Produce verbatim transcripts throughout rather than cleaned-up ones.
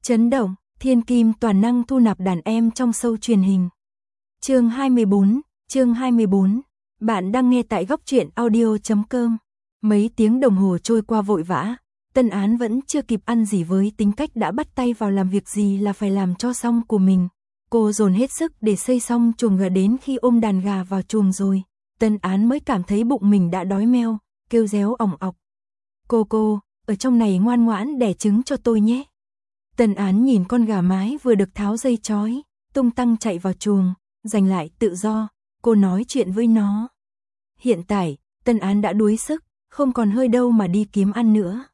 Chấn động, thiên kim toàn năng thu nạp đàn em trong show truyền hình. Chương hai mươi bốn, chương hai mươi bốn. Bạn đang nghe tại góc truyện audio chấm com. Mấy tiếng đồng hồ trôi qua vội vã, Tân Án vẫn chưa kịp ăn gì với tính cách đã bắt tay vào làm việc gì là phải làm cho xong của mình. Cô dồn hết sức để xây xong chuồng gà, đến khi ôm đàn gà vào chuồng rồi, Tân Án mới cảm thấy bụng mình đã đói meo, kêu réo ỏng ọc. Cô cô, ở trong này ngoan ngoãn đẻ trứng cho tôi nhé. Tân Án nhìn con gà mái vừa được tháo dây trói, tung tăng chạy vào chuồng, giành lại tự do, cô nói chuyện với nó. Hiện tại, Tân Án đã đuối sức, không còn hơi đâu mà đi kiếm ăn nữa.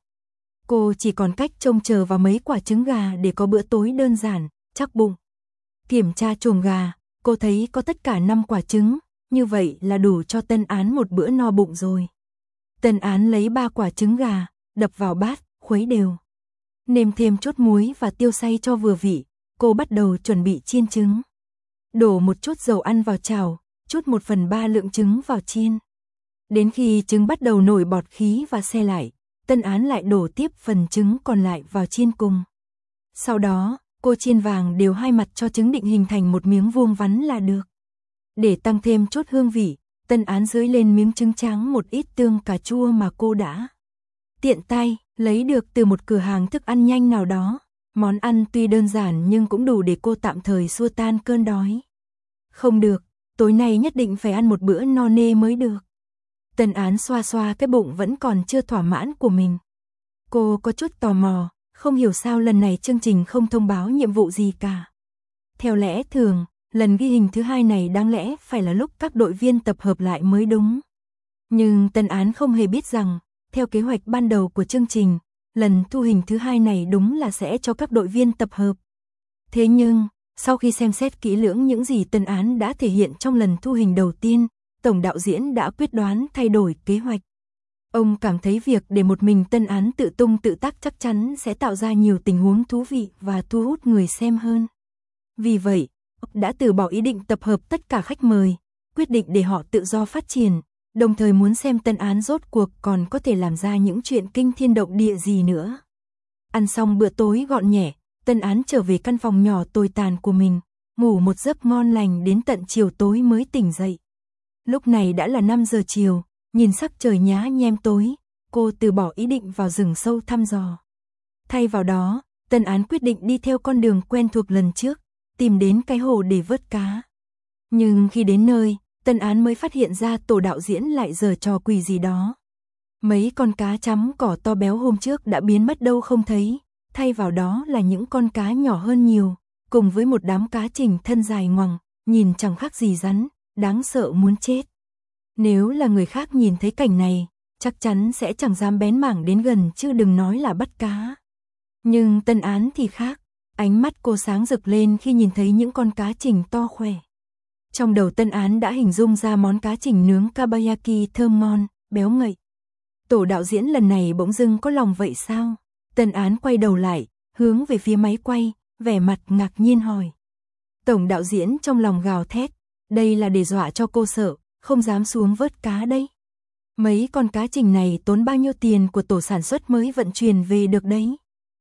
Cô chỉ còn cách trông chờ vào mấy quả trứng gà để có bữa tối đơn giản, chắc bụng. Kiểm tra chuồng gà, cô thấy có tất cả năm quả trứng, như vậy là đủ cho Tân Án một bữa no bụng rồi. Tân Án lấy ba quả trứng gà, đập vào bát, khuấy đều. Nêm thêm chút muối và tiêu xay cho vừa vị, cô bắt đầu chuẩn bị chiên trứng. Đổ một chút dầu ăn vào chảo, chút một phần ba lượng trứng vào chiên. Đến khi trứng bắt đầu nổi bọt khí và se lại, Tân Án lại đổ tiếp phần trứng còn lại vào chiên cùng. Sau đó, cô chiên vàng đều hai mặt cho trứng định hình thành một miếng vuông vắn là được. Để tăng thêm chút hương vị, Tân Án dưới lên miếng trứng trắng một ít tương cà chua mà cô đã tiện tay lấy được từ một cửa hàng thức ăn nhanh nào đó. Món ăn tuy đơn giản nhưng cũng đủ để cô tạm thời xua tan cơn đói. Không được, tối nay nhất định phải ăn một bữa no nê mới được. Tân Án xoa xoa cái bụng vẫn còn chưa thỏa mãn của mình. Cô có chút tò mò, không hiểu sao lần này chương trình không thông báo nhiệm vụ gì cả. Theo lẽ thường, lần ghi hình thứ hai này đáng lẽ phải là lúc các đội viên tập hợp lại mới đúng. Nhưng Tân Án không hề biết rằng, theo kế hoạch ban đầu của chương trình, lần thu hình thứ hai này đúng là sẽ cho các đội viên tập hợp. Thế nhưng, sau khi xem xét kỹ lưỡng những gì Tân Án đã thể hiện trong lần thu hình đầu tiên, tổng đạo diễn đã quyết đoán thay đổi kế hoạch. Ông cảm thấy việc để một mình Tân Án tự tung tự tác chắc chắn sẽ tạo ra nhiều tình huống thú vị và thu hút người xem hơn. Vì vậy, ông đã từ bỏ ý định tập hợp tất cả khách mời, quyết định để họ tự do phát triển, đồng thời muốn xem Tân Án rốt cuộc còn có thể làm ra những chuyện kinh thiên động địa gì nữa. Ăn xong bữa tối gọn nhẹ, Tân Án trở về căn phòng nhỏ tồi tàn của mình, ngủ một giấc ngon lành đến tận chiều tối mới tỉnh dậy. Lúc này đã là năm giờ chiều, nhìn sắc trời nhá nhem tối, cô từ bỏ ý định vào rừng sâu thăm dò. Thay vào đó, Tân Án quyết định đi theo con đường quen thuộc lần trước, tìm đến cái hồ để vớt cá. Nhưng khi đến nơi, Tân Án mới phát hiện ra tổ đạo diễn lại giở trò quỷ gì đó. Mấy con cá chấm cỏ to béo hôm trước đã biến mất đâu không thấy, thay vào đó là những con cá nhỏ hơn nhiều, cùng với một đám cá trình thân dài ngoằng, nhìn chẳng khác gì rắn, đáng sợ muốn chết. Nếu là người khác nhìn thấy cảnh này, chắc chắn sẽ chẳng dám bén mảng đến gần chứ đừng nói là bắt cá. Nhưng Tân Án thì khác, ánh mắt cô sáng rực lên khi nhìn thấy những con cá trình to khỏe. Trong đầu Tân Án đã hình dung ra món cá trình nướng kabayaki thơm ngon, béo ngậy. Tổ đạo diễn lần này bỗng dưng có lòng vậy sao? Tân Án quay đầu lại, hướng về phía máy quay, vẻ mặt ngạc nhiên hỏi. Tổng đạo diễn trong lòng gào thét, đây là để dọa cho cô sợ, không dám xuống vớt cá đây. Mấy con cá trình này tốn bao nhiêu tiền của tổ sản xuất mới vận chuyển về được đấy.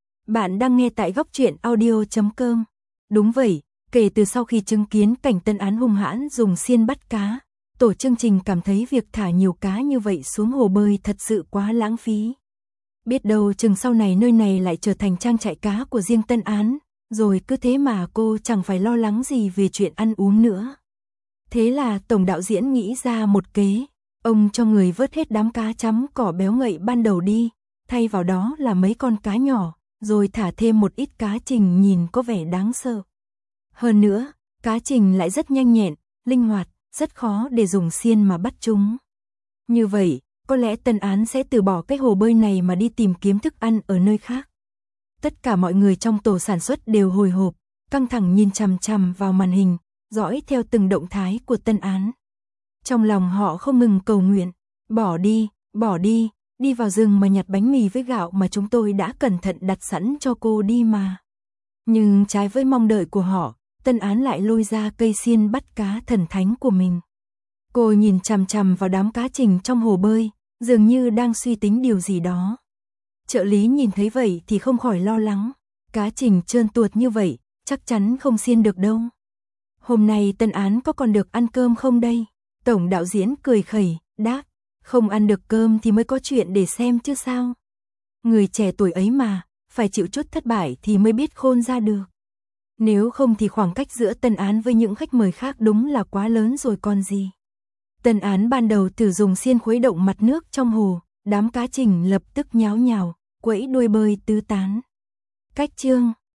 Bạn đang nghe tại góc truyện audio chấm com. Đúng vậy, kể từ sau khi chứng kiến cảnh Tân Án hung hãn dùng xiên bắt cá, tổ chương trình cảm thấy việc thả nhiều cá như vậy xuống hồ bơi thật sự quá lãng phí. Biết đâu chừng sau này nơi này lại trở thành trang trại cá của riêng Tân Án, rồi cứ thế mà cô chẳng phải lo lắng gì về chuyện ăn uống nữa. Thế là tổng đạo diễn nghĩ ra một kế, ông cho người vớt hết đám cá chấm cỏ béo ngậy ban đầu đi, thay vào đó là mấy con cá nhỏ, rồi thả thêm một ít cá trình nhìn có vẻ đáng sợ. Hơn nữa, cá trình lại rất nhanh nhẹn, linh hoạt, rất khó để dùng xiên mà bắt chúng. Như vậy, có lẽ Tân Án sẽ từ bỏ cái hồ bơi này mà đi tìm kiếm thức ăn ở nơi khác. Tất cả mọi người trong tổ sản xuất đều hồi hộp, căng thẳng nhìn chằm chằm vào màn hình, dõi theo từng động thái của Tân Án. Trong lòng họ không ngừng cầu nguyện, bỏ đi, bỏ đi, đi vào rừng mà nhặt bánh mì với gạo mà chúng tôi đã cẩn thận đặt sẵn cho cô đi mà. Nhưng trái với mong đợi của họ, Tân Án lại lôi ra cây xiên bắt cá thần thánh của mình. Cô nhìn chằm chằm vào đám cá trình trong hồ bơi, dường như đang suy tính điều gì đó. Trợ lý nhìn thấy vậy thì không khỏi lo lắng. Cá trình trơn tuột như vậy, chắc chắn không xiên được đâu. Hôm nay Tân Án có còn được ăn cơm không đây? Tổng đạo diễn cười khẩy, đáp, không ăn được cơm thì mới có chuyện để xem chứ sao. Người trẻ tuổi ấy mà, phải chịu chút thất bại thì mới biết khôn ra được. Nếu không thì khoảng cách giữa Tân Án với những khách mời khác đúng là quá lớn rồi còn gì. Tân Án ban đầu thử dùng xiên khuấy động mặt nước trong hồ, đám cá trình lập tức nháo nhào, quẫy đuôi bơi tứ tán. Cách chương